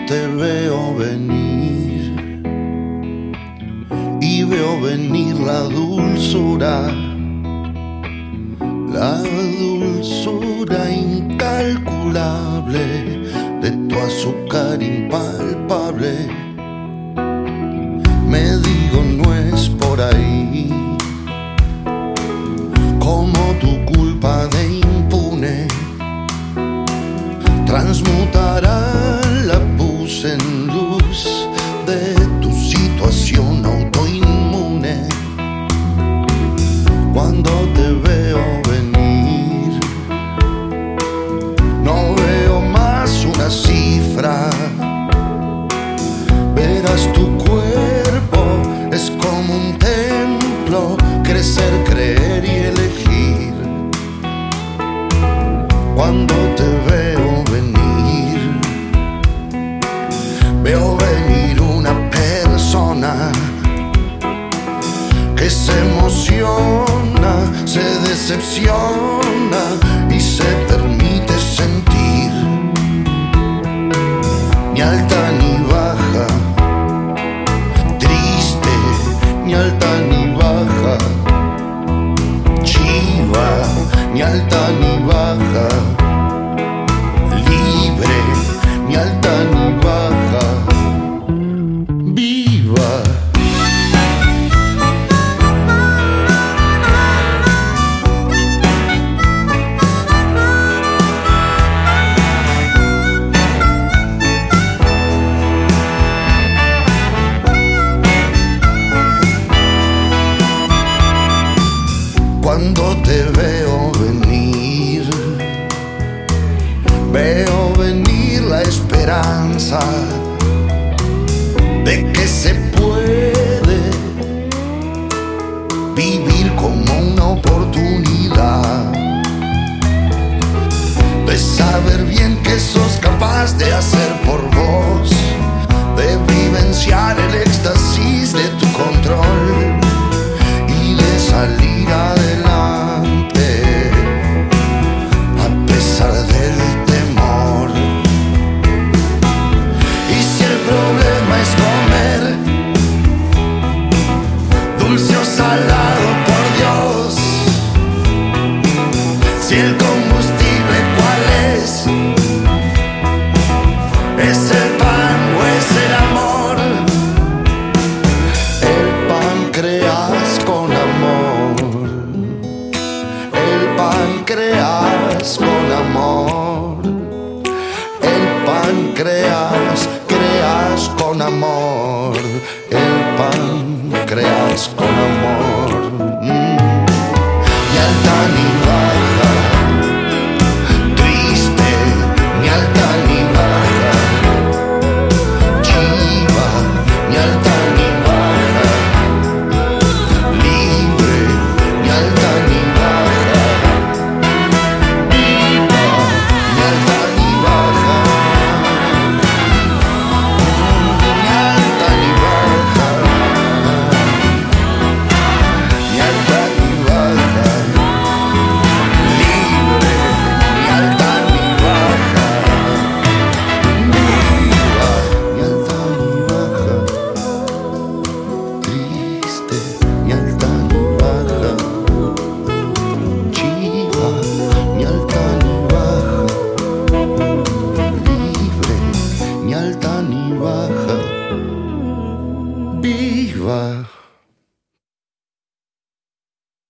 te veo venir y veo venir la dulzura incalculable de tu azúcar impalpable. Me digo no es por ahí, como tu culpa de impune transmutará la pus en luz de tu situación autoinmune. Cuando te veo venir, no veo más una cifra. Verás, tu cuerpo es como un templo, crecer, creer y elegir. Cuando te veo venir, veo venir una persona que se emociona, se decepciona y se permite sentir. Ni alta ni baja, triste, ni alta ni baja, chiva, ni alta ni baja, libre, ni alta ni baja, viva. Cuando te veo venir, veo venir la esperanza de que se puede vivir como una oportunidad, de saber bien que sos capaz de hacer por vos, de vivenciar el éxtasis de tu control y de salir adelante a pesar del temor. Y si el problema es comer dulce o salado, por Dios, si el combustible cuál es el pan o es el amor. El páncreas con amor, el páncreas con amor, el páncreas creas con amor, el páncreas con amor. Ni alta ni baja, triste, ni alta ni baja, chiva, ni alta ni baja, libre, ni alta ni baja, viva, ni alta ni baja, ni alta ni baja, ni alta ni baja, libre, ni alta ni baja, viva, ni alta ni baja, triste, ni alta ni baja, chiva, ni alta ni baja, libre, ni alta ni baja, viva.